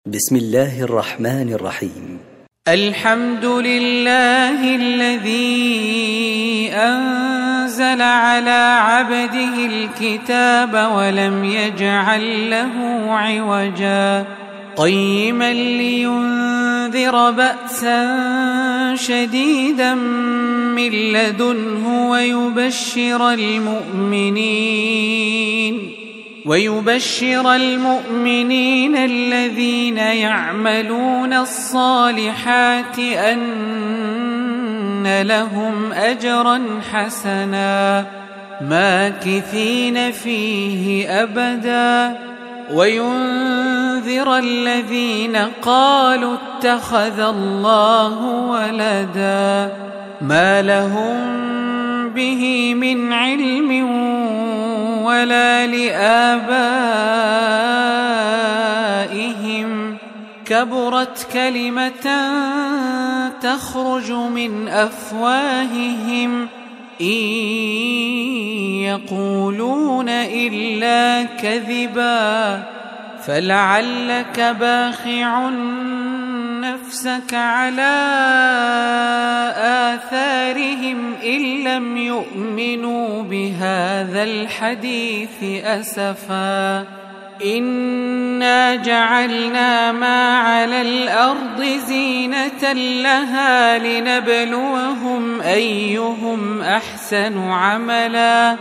بسم الله الرحمن الرحيم. الحمد لله الذي أنزل على عبده الكتاب ولم يجعل له عوجا قيما لينذر بأسا شديدا من لدنه ويبشر المؤمنين الذين يعملون الصالحات أن لهم أجرا حسنا ماكثين فيه أبدا وينذر الذين قالوا اتخذ الله ولدا ما لهم به من علم ولا لآبائهم كبرت كلمة تخرج من أفواههم إن يقولون إلا كذبا فلعلك باخع نفسك على آثارهم إن لم يؤمنوا بهذا الحديث أسفا إنا جعلنا ما على الأرض زينة لها لنبلوهم أيهم أحسن عملا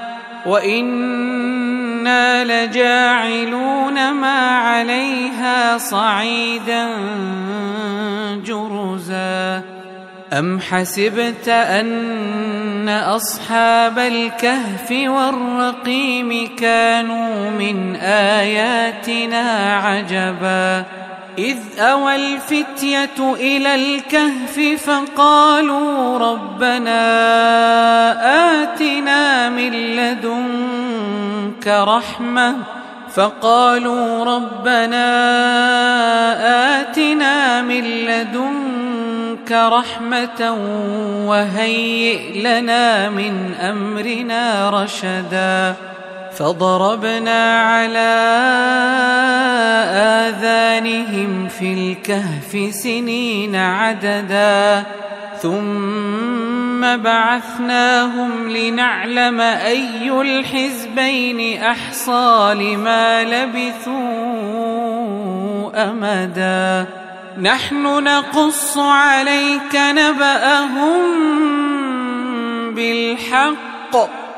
وإنا لجاعلون ما عليها صعيدا جرزا أم حسبت أن أصحاب الكهف والرقيم كانوا من آياتنا عجبا إذ أوى الفتية إلى الكهف فقالوا ربنا آتنا من لدنك رحمة وهيئ لنا من أمرنا رشدا فضربنا على آذانهم في الكهف سنين عددا ثم بعثناهم لنعلم أي الحزبين أحصى لما لبثوا أمدا نحن نقص عليك نبأهم بالحق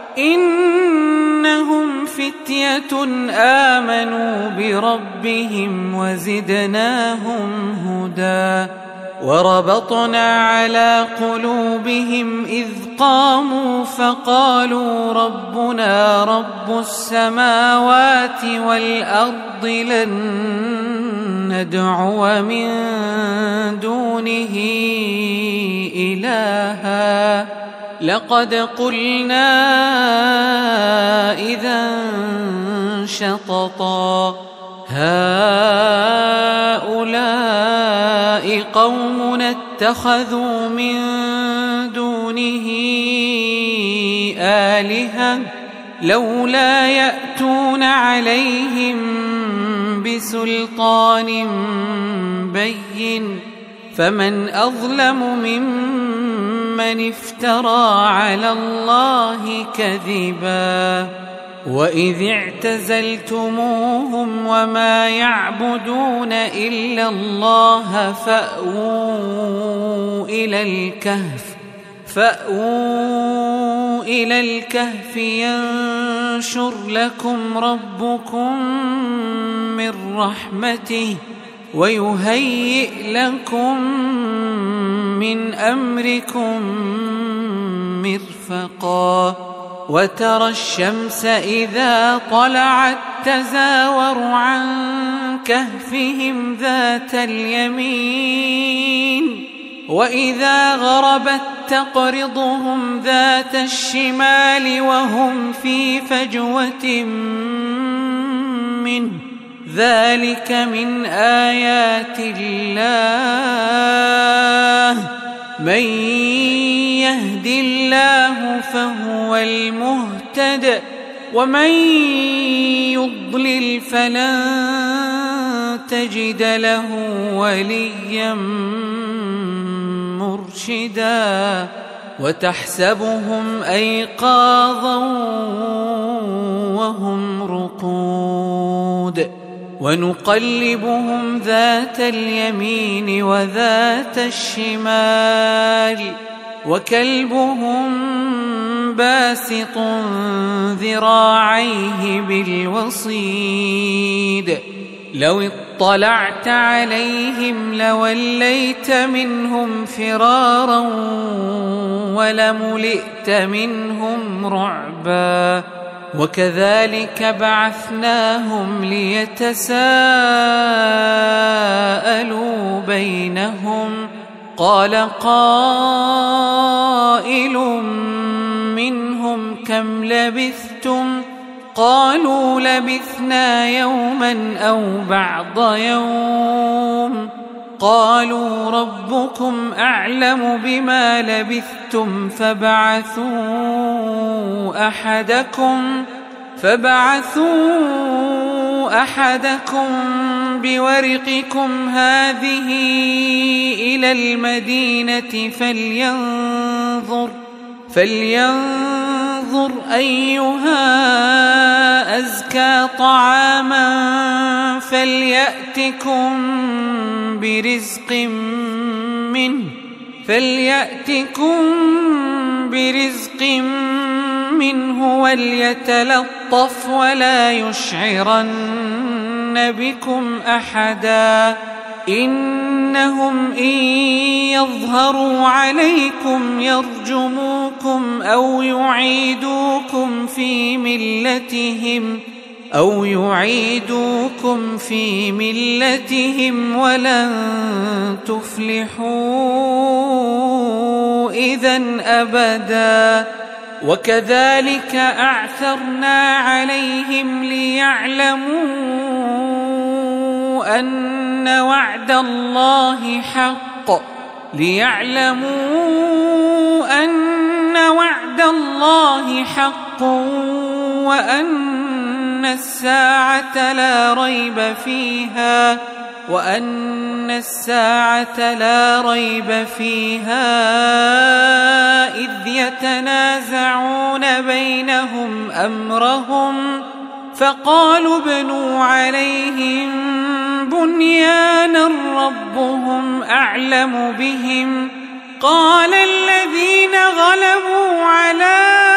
إنهم فتية آمنوا بربهم وزدناهم هدى وربطنا على قلوبهم إذ قاموا فقالوا ربنا رب السماوات والأرض لن ندعو من دونه إلها لقد قلنا إذا شططا هؤلاء قومنا اتخذوا من دونه آلهة لولا يأتون عليهم بسلطان بين فمن أظلم ممن افترى على الله كذبا وإذ اعتزلتموهم وما يعبدون إلا الله فأووا إلى الكهف ينشر لكم ربكم من رحمته ويهيئ لكم من أمركم مرفقا وترى الشمس إذا طلعت تزاور عن كهفهم ذات اليمين وإذا غربت تقرضهم ذات الشمال وهم في فجوة منه ذلك من آيات الله من يهد الله فهو المهتد ومن يضلل فلن تجد له وليا مرشدا وتحسبهم أيقاظا وهم رقود ونقلبهم ذات اليمين وذات الشمال وكلبهم باسط ذراعيه بالوصيد لو اطلعت عليهم لوليت منهم فرارا ولملئت منهم رعبا وكذلك بعثناهم ليتساءلوا بينهم قال قائل منهم كم لبثتم قالوا لبثنا يوما أو بعض يوم قالوا ربكم أعلم بما لبثتم فابعثوا أحدكم بورقكم هذه إلى المدينة فلينظر أيها أزكى طعاما فليأتكم برزق منه وليتلطف ولا يشعرن بكم أحدا إنهم إن يظهروا عليكم يرجموكم أو يعيدوكم في ملتهم ولن تفلحوا إذن أبدا وكذلك أعثرنا عليهم ليعلموا أن وعد الله حق وأن الساعة لا ريب فيها إذ يتنازعون بينهم أمرهم فقالوا ابنوا عليهم بنيانا ربهم أعلم بهم قال الذين غلبوا على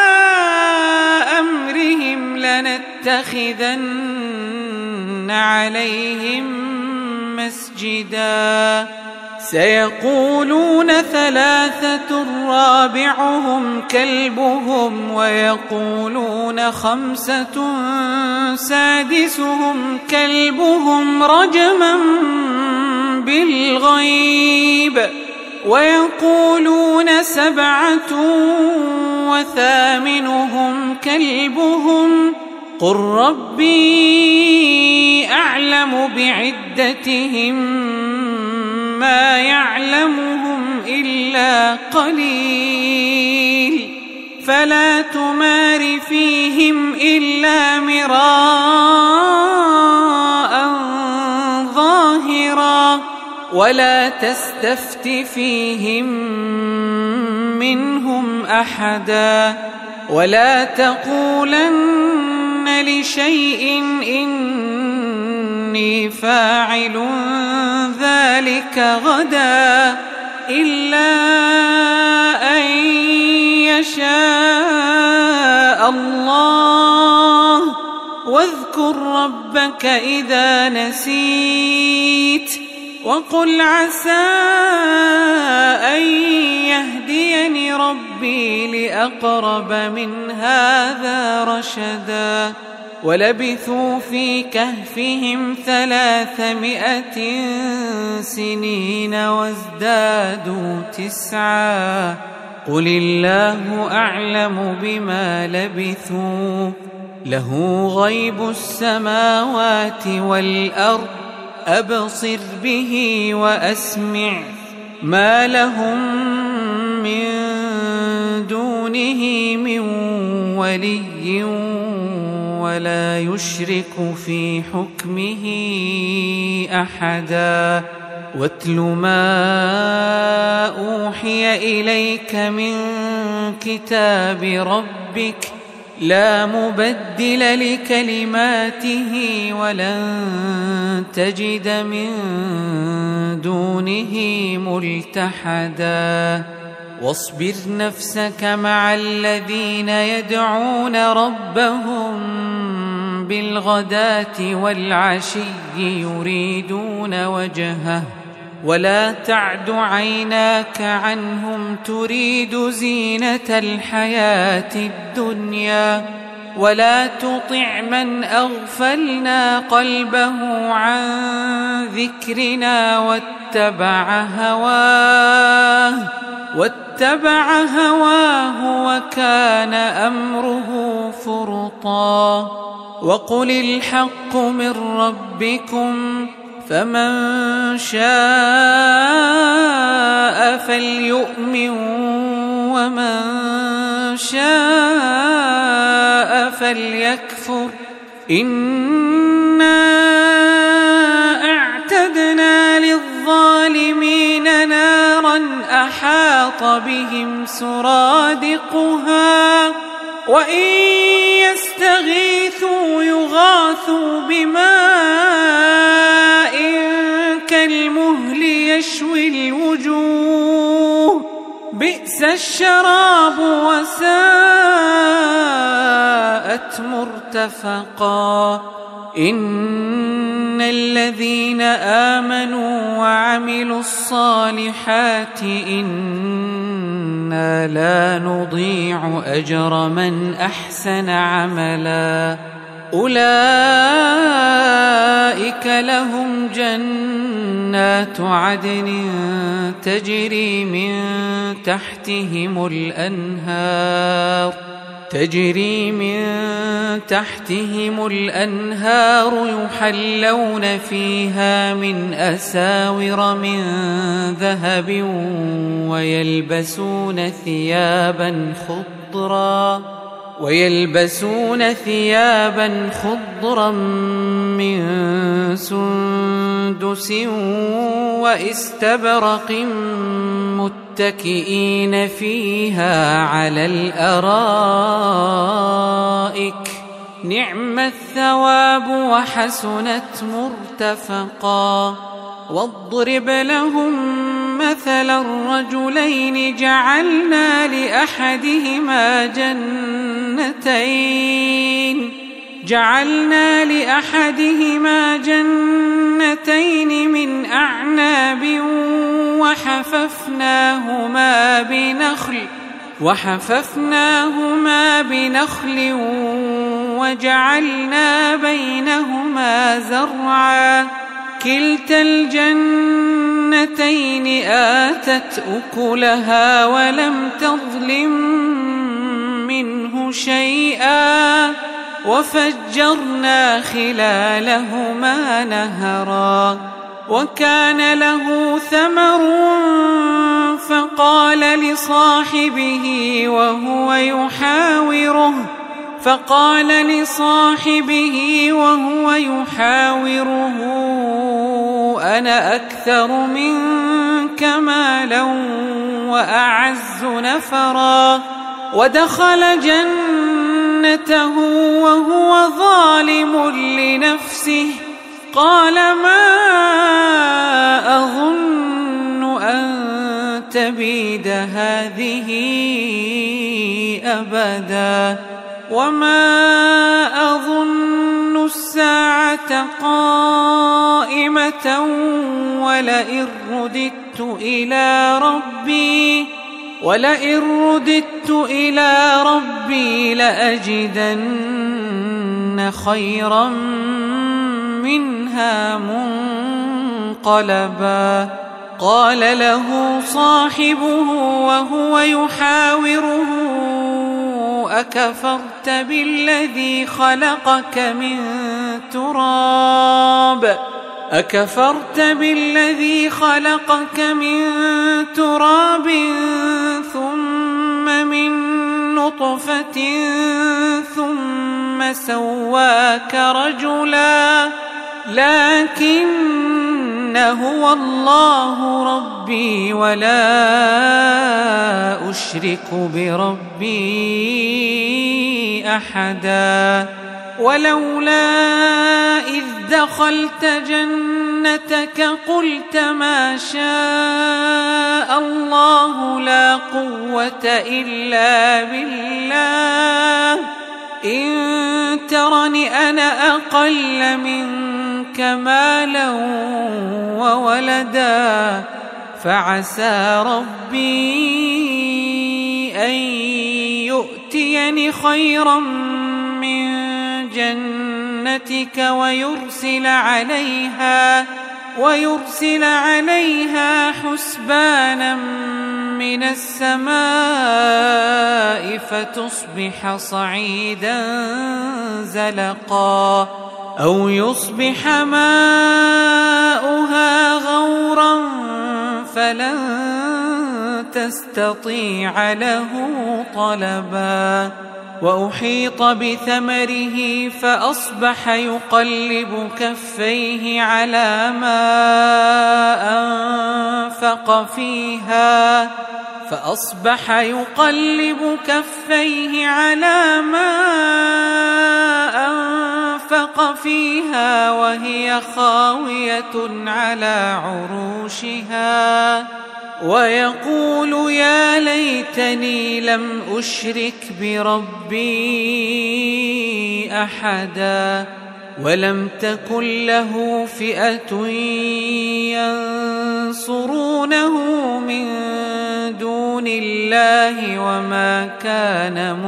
أمرهم لنتخذن عليهم مسجدا سيقولون 3 رابعهم كلبهم ويقولون 5 سادسهم كلبهم رجما بالغيب ويقولون 7 وثامنهم كلبهم قل ربي أعلم بعدتهم ما يعلمهم إلا قليل فلا تمار فيهم إلا مراء ظاهرا ولا تستفت فيهم منهم أحدا ولا تقولن لشيء إني فاعل ذلك غدا إلا أن يشاء الله واذكر ربك إذا نسيت وقل عسى أن يهديني ربي لأقرب من هذا رشدا ولبثوا في كهفهم 300 سنين وازدادوا 9 قل الله أعلم بما لبثوا له غيب السماوات والأرض أبصر به وأسمع ما لهم من دونه من ولي ولا يشرك في حكمه أحدا واتل ما أوحي إليك من كتاب ربك لا مبدل لكلماته ولن تجد من دونه ملتحدا واصبر نفسك مع الذين يدعون ربهم بالغداة والعشي يريدون وجهه ولا تعد عيناك عنهم تريد زينة الحياة الدنيا ولا تطع من أغفلنا قلبه عن ذكرنا واتبع هواه وكان أمره فرطا وقل الحق من ربكم فمن شاء فليؤمن ومن شاء فليكفر إنا أعتدنا للظالمين نارا أحاط بهم سرادقها وإن يستغيثوا يغاثوا بماء كالمهل يشوي الوجوه بئس الشراب وساءت مرتفقا إن الذين آمنوا وعملوا الصالحات إنا لا نضيع أجر من أحسن عملا أولئك لهم جنات عدن تجري من تحتهم الأنهار يحلون فيها من أساور من ذهب ويلبسون ثيابا خضرا من سندس واستبرق متكئين فيها على الأرائك نعم الثواب وحسنت مرتفقا واضرب لهم مثلا الرجلين جعلنا لأحدهما جنتين من أعناب وحففناهما بنخل وجعلنا بينهما زرعا كلتا الجنتين آتت أكلها ولم تظلم منه شيئا وفجرنا خلالهما نهرا وكان له ثمر فقال لصاحبه وهو يحاوره أنا أكثر منك مالا وأعز نفرا ودخل جنته وهو ظالم لنفسه قال ما أظن أن تبيد هذه أبدا وما أظن الساعة قائمة ولئن رددت إلى ربي لأجدن خيرا منها منقلبا قال له صاحبه وهو يحاوره أكفرت بالذي خلقك من تراب ثم من نطفة ثم سواك رجلا لكن هو الله ربي ولا أشرك بربي أحدا ولولا إذ دخلت جنتك قلت ما شاء الله لا قوة إلا بالله إن ترني أنا أقل منك مالا وولدا فعسى ربي أن يؤتيني خيرا من جنتك ويرسل عليها حسبانا من السماء فتصبح صعيدا زلقا أو يصبح ماؤها غورا فلن تستطيع له طلبا وأحيط بثمره فأصبح يقلب كفيه على ما أنفق فيها وهي خاوية على عروشها ويقول يا ليتني لم أشرك بربي أحدا ولم تكن له فئة ينصرونه من دون الله وما كان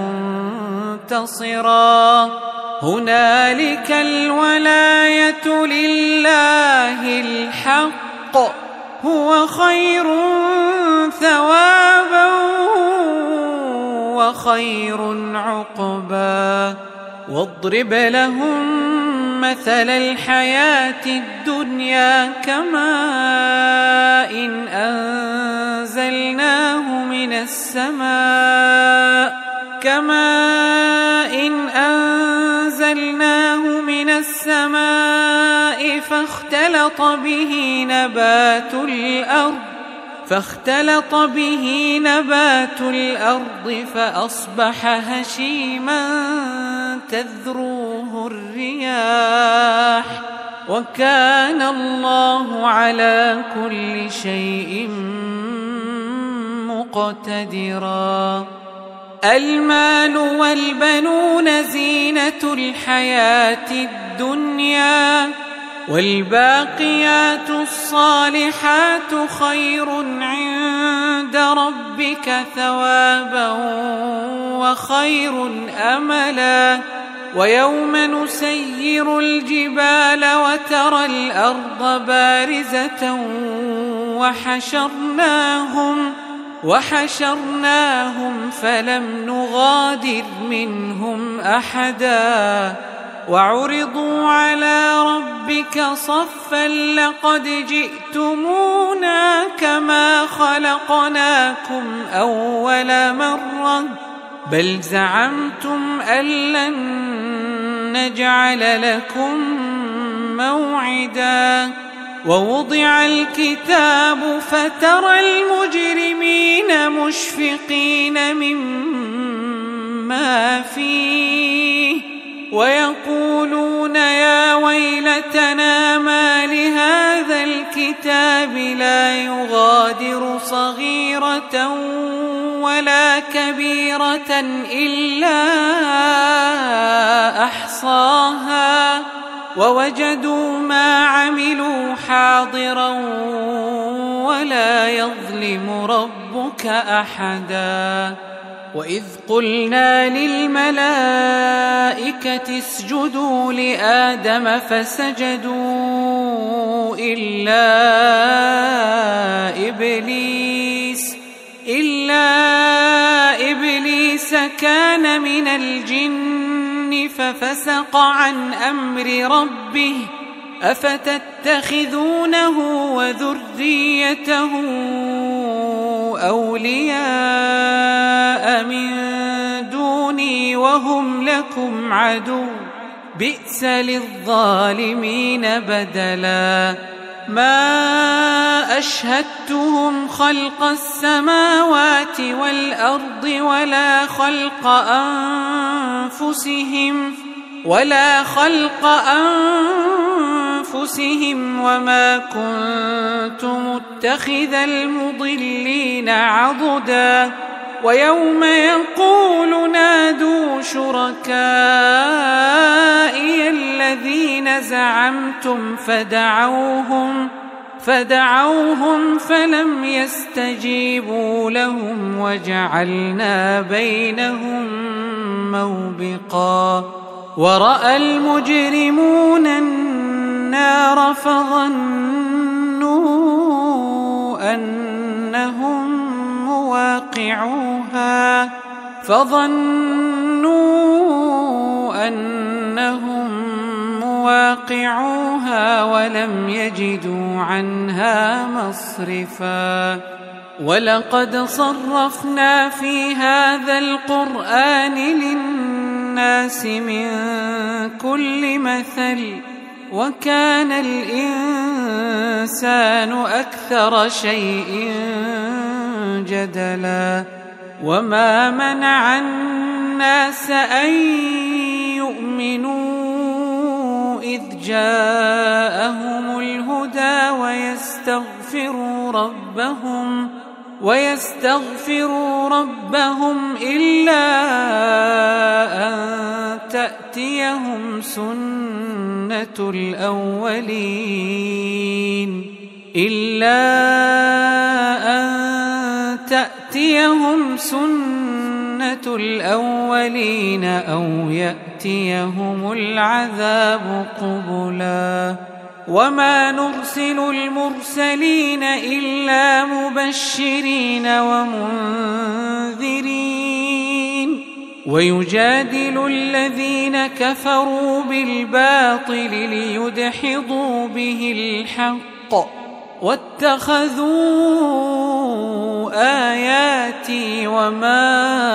منتصرا هنالك الولاية لله الحق هو خير ثوابا وخير عقبا واضرب لهم مثل الحياة الدنيا كماء أنزلناه من السماء فاختلط به نبات الأرض فأصبح هشيما تذروه الرياح وكان الله على كل شيء مقتدرا المال والبنون زينة الحياة الدنيا والباقيات الصالحات خير عند ربك ثوابا وخير أملا ويوم نسير الجبال وترى الأرض بارزة وحشرناهم فلم نغادر منهم أحدا وعرضوا على ربك صفا لقد جئتمونا كما خلقناكم أول مرة بل زعمتم أن لن نجعل لكم موعدا ووضع الكتاب فترى المجرمين مشفقين مما فيه ويقولون يا ويلتنا ما لهذا الكتاب لا يغادر صغيرة ولا كبيرة إلا أحصاها ووجدوا ما عملوا حاضرا ولا يظلم ربك أحدا وإذ قلنا للملائكة اسجدوا لآدم فسجدوا إلا إبليس كان من الجن ففسق عن أمر ربه أفتتخذونه وذريته أولياء من وهم لكم عدو بئس للظالمين بدلا ما أشهدتهم خلق السماوات والأرض ولا خلق أنفسهم وما كنت متخذ المضلين عضدا ويوم يقول نادوا شركائي الذين زعمتم فدعوهم فلم يستجيبوا لهم وجعلنا بينهم موبقا ورأى المجرمون النار فظنوا أنهم مواقعوها ولم يجدوا عنها مصرفا ولقد صرفنا في هذا القرآن للناس من كل مثل وكان الإنسان أكثر شيء جدلا وما منع الناس أن يؤمنوا إذ جاءهم الهدى ويستغفروا ربهم إلا أن تأتيهم سنة الأولين أو يأتيهم العذاب قبلا وما نرسل المرسلين إلا مبشرين ومنذرين ويجادل الذين كفروا بالباطل ليدحضوا به الحق واتخذوا آياتي وما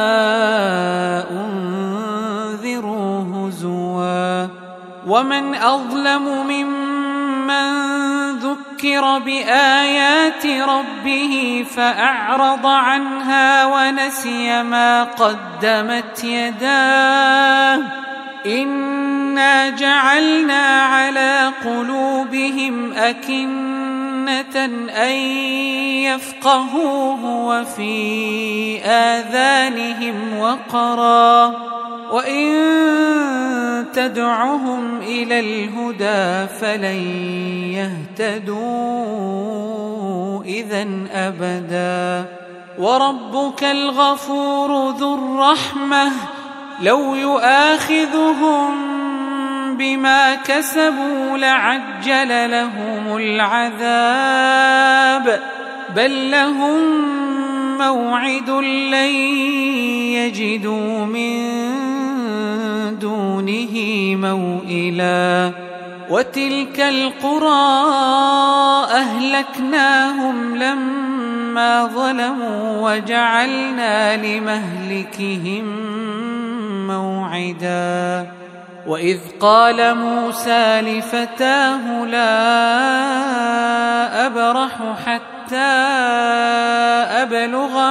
أنذروا هزوا ومن أظلم ممن ذكر بآيات ربه فأعرض عنها ونسي ما قدمت يداه إنا جعلنا على قلوبهم أكنة أن يفقهوه وفي آذانهم وقرا وإن تدعهم إلى الهدى فلن يهتدوا إذن أبدا وربك الغفور ذو الرحمة لو يؤاخذهم بما كسبوا لعجل لهم العذاب بل لهم موعد لن يجدوا من دونه موئلا وتلك القرى أهلكناهم لما ظلموا وجعلنا لمهلكهم موعدا وإذ قال موسى لفتاه لا أبرح حتى أبلغ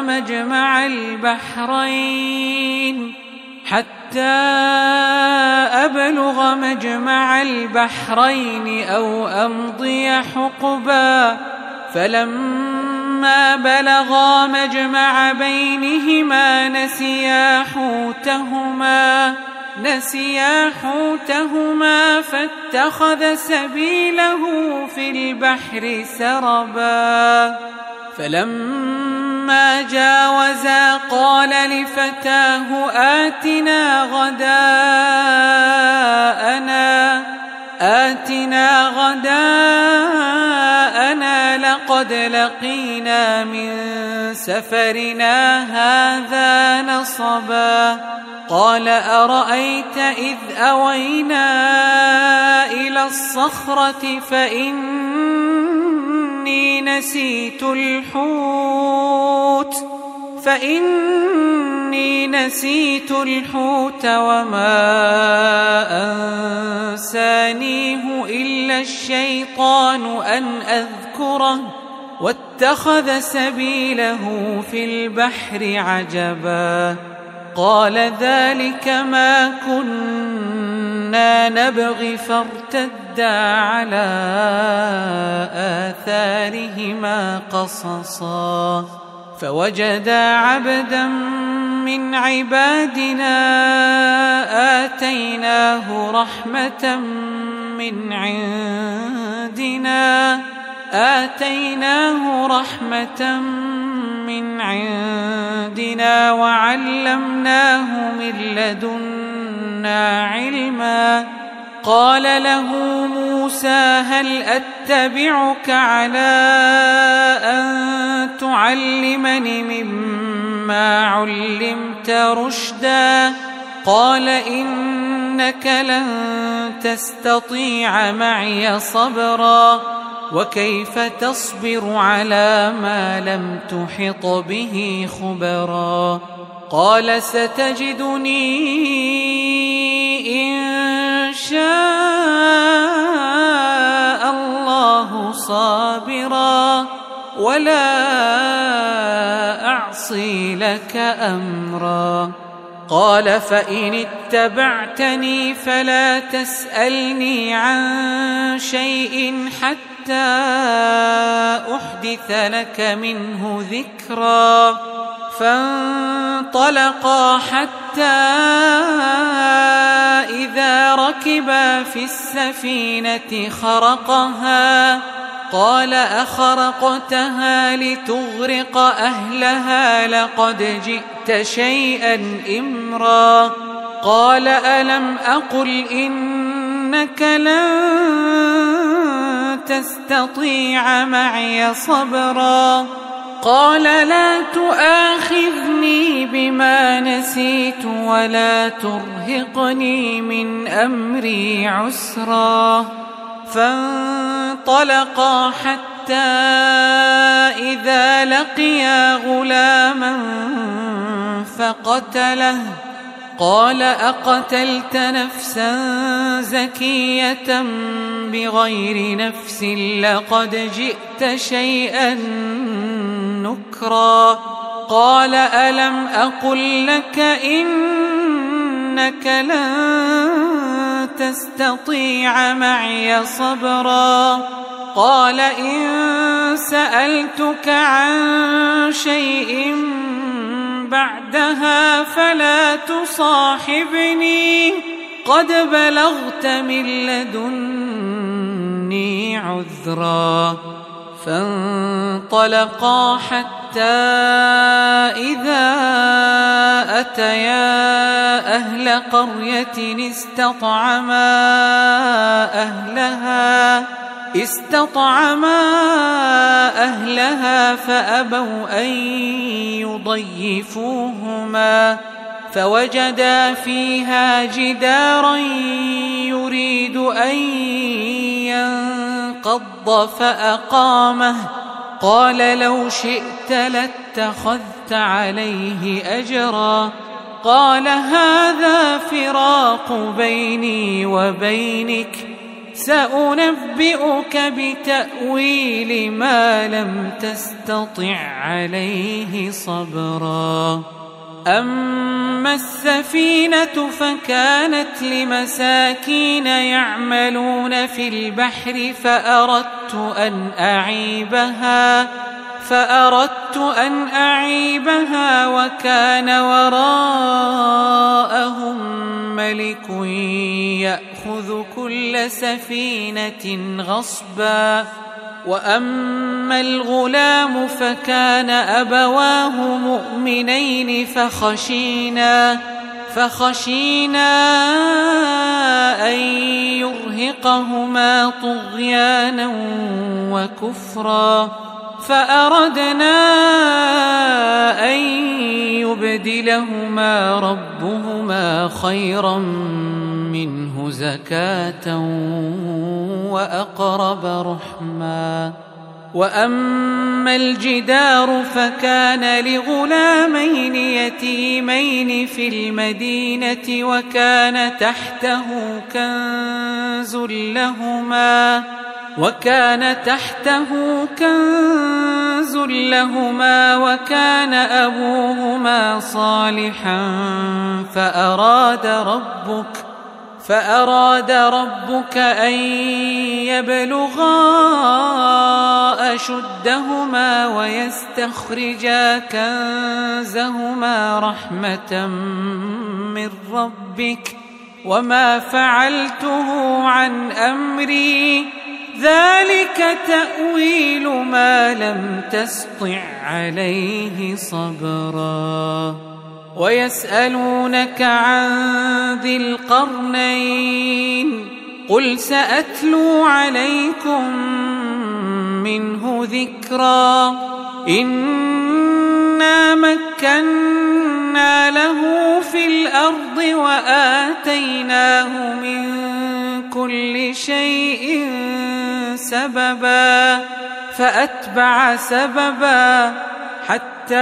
مجمع البحرين أو أمضي حقبا فلما بلغا مجمع بينهما نسيا حوتهما فاتخذ سبيله في البحر سربا فلما جاوزا قال لفتاه آتنا غداءنا لقد لقينا من سفرنا هذا نصبا قال أرأيت إذ أوينا إلى الصخرة فإني نسيت الحوت فإني نسيت الحوت وما أنسانيه إلا الشيطان أن أذكره واتخذ سبيله في البحر عجبا. قال ذلك ما كنا نبغي فارتدا على آثارهما قصصا. فوجدا عبدا من عبادنا آتيناه رحمة من عندنا وعلمناه من لدنا علما. قال له موسى هل أتبعك على أن تعلمني مما علمت رشدا؟ قال إنك لن تستطيع معي صبرا وكيف تصبر على ما لم تحط به خبرا. قال ستجدني إن شاء الله صابرا ولا أعصي لك أمرا. قال فإن اتبعتني فلا تسألني عن شيء حتى أحدث لك منه ذكرا. فانطلقا حتى إذا ركبا في السفينة خرقها. قال أخرقتها لتغرق أهلها لقد جئت شيئا إمرا. قال ألم أقل إنك لن تستطيع معي صبرا. قال لا تؤاخذني بما نسيت ولا ترهقني من أمري عسرا. فانطلقا حتى إذا لقيا غلاما فقتله. قال أقتلت نفسا زكية بغير نفس لقد جئت شيئا نكرا. قال ألم أقل لك إنك لن تستطيع معي صبرا. قال إن سألتك عن شيء بعدها فلا تصاحبني قد بلغت من لدني عذرا. فانطلقا حتى إذا أتيا أهل قرية استطعما أهلها فأبوا أن يضيفوهما فوجدا فيها جدارا يريد أن ينقض فأقامه. قال لو شئت لاتخذت عليه أجرا. قال هذا فراق بيني وبينك سأنبئك بتأويل ما لم تستطع عليه صبرا. أما السفينة فكانت لمساكين يعملون في البحر فأردت أن أعيبها وكان وراءهم ملك يأخذ كل سفينة غصبا. وأما الغلام فكان أبواه مؤمنين فخشينا أن يرهقهما طغيانا وكفرا. فأردنا أن يبدلهما ربهما خيرا منه زكاة وأقرب رحما. وأما الجدار فكان لغلامين يتيمين في المدينة وكان تحته كنز لهما وكان أبوهما صالحا فأراد ربك أن يبلغا أشدهما ويستخرجا كنزهما رحمة من ربك وما فعلته عن أمري ذلك تأويل ما لم تسطع عليه صبرا. ويسألونك عن ذي القرنين قل سأتلو عليكم منه ذكرا. إنا مكنا له في الأرض وآتيناه من كل شيء سببا فأتبع سببا حتى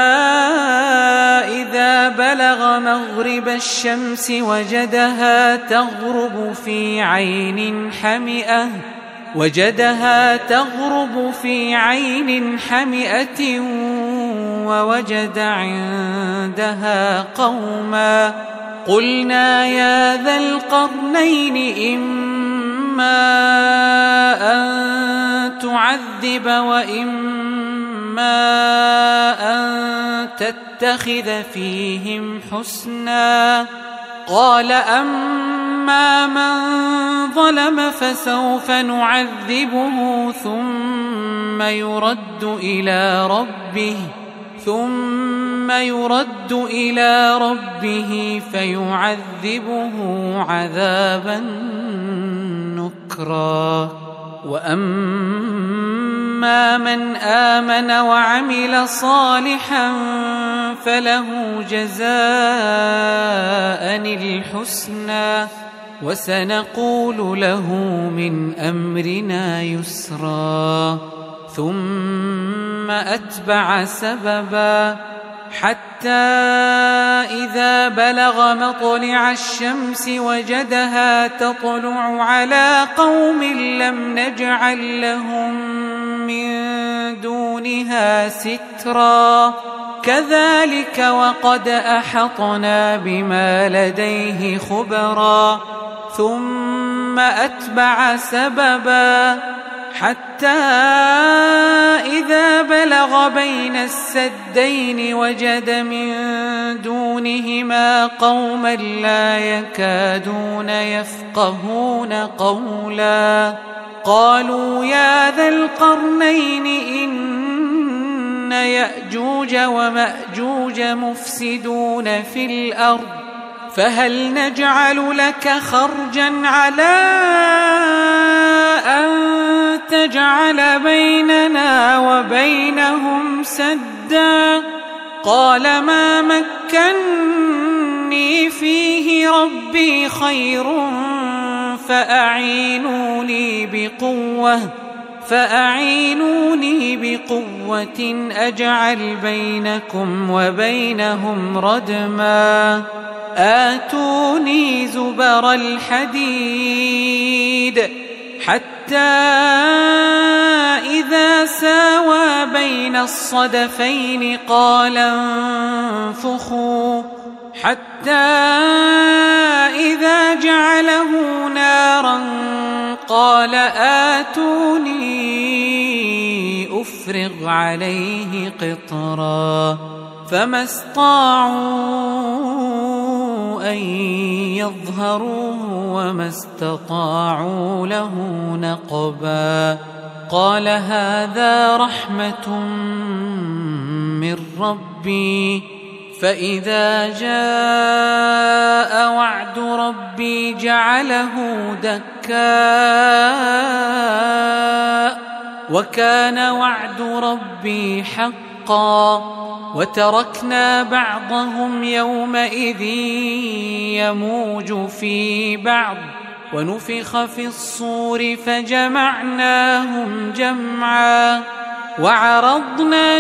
إذا بلغ مغرب الشمس وجدها تغرب في عين حمئة ووجد عندها قوما قلنا يا ذا القرنين إما أن تعذب وإما أن تتخذ فيهم حسنا. قال أما من ظلم فسوف نعذبه ثم يرد إلى ربه فيعذبه عذابا نكرا. وأما من آمن وعمل صالحا فله جزاء الحسنى وسنقول له من أمرنا يسرا. ثم أتبع سببا حتى إذا بلغ مطلع الشمس وجدها تطلع على قوم لم نجعل لهم من دونها سترا. كذلك وقد أحطنا بما لديه خبرا. ثم أتبع سببا حتى إذا بلغ بين السدين وجد من دونهما قوما لا يكادون يفقهون قولا. قالوا يا ذا القرنين إن يأجوج ومأجوج مفسدون في الأرض فهل نجعل لك خرجا على أن تجعل بيننا وبينهم سدا؟ قال ما مكني فيه ربي خير فأعينوني بقوة أجعل بينكم وبينهم ردما. آتوني زبر الحديد حتى إذا ساوى بين الصدفين قال انفخوا حتى إذا جعله نارا قال آتوني أفرغ عليه قطرا. فما استطاعوا أن يظهروه وما استطاعوا له نقبا. قال هذا رحمة من ربي فإذا جاء وعد ربي جعله دكاء وكان وعد ربي حقا. وتركنا بعضهم يومئذ يموج في بعض ونفخ في الصور فجمعناهم جمعا وعرضنا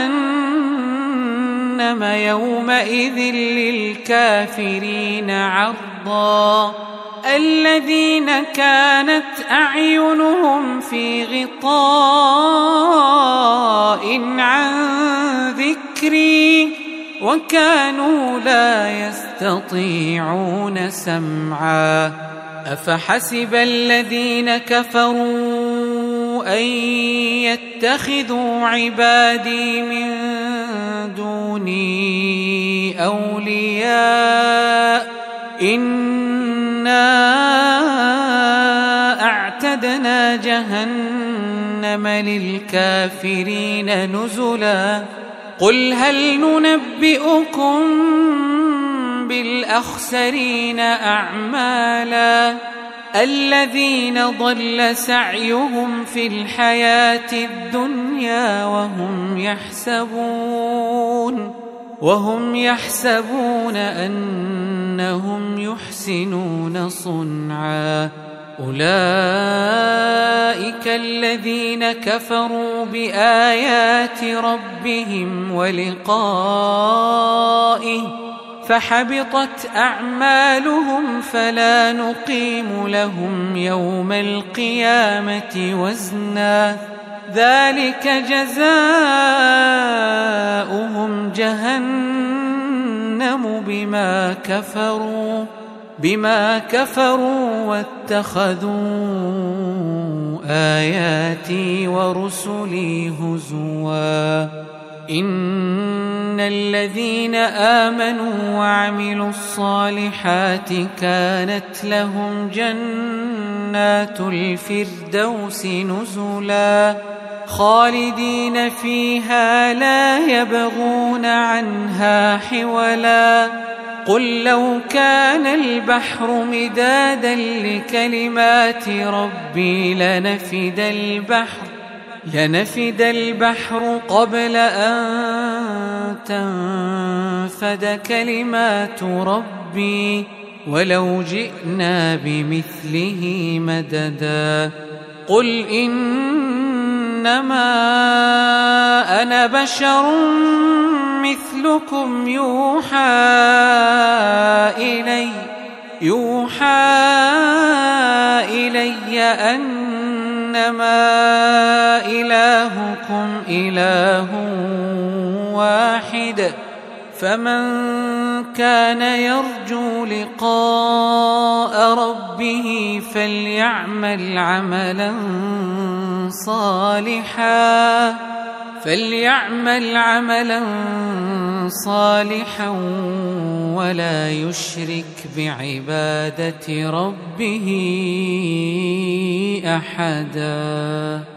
جهنم يومئذ للكافرين عرضا الذين كانت أعينهم في غطاء عن ذكري وكانوا لا يستطيعون سمعا أفحسب الذين كفروا أن يتخذوا عبادي من دوني أولياء إنا أعتدنا جهنم للكافرين نزلا قل هل ننبئكم بالأخسرين أعمالا الذين ضل سعيهم في الحياة الدنيا وهم يحسبون أنهم يحسنون صنعا أولئك الذين كفروا بآيات ربهم ولقائه فحبطت أعمالهم فلا نقيم لهم يوم القيامة وزنا ذلك جزاؤهم جهنم بما كفروا واتخذوا آياتي ورسلي هزوا إن الذين آمنوا وعملوا الصالحات كانت لهم جنات الفردوس نزلا خالدين فيها لا يبغون عنها حولا قل لو كان البحر مدادا لكلمات ربي لنفد البحر قبل أن تنفد كلمات ربي ولو جئنا بمثله مددا قل إنما أنا بشر مثلكم يوحى إلي أنما إلهكم إله واحد فمن كان يرجو لقاء ربه فليعمل عملا صالحا ولا يشرك بعبادة ربه أحدا.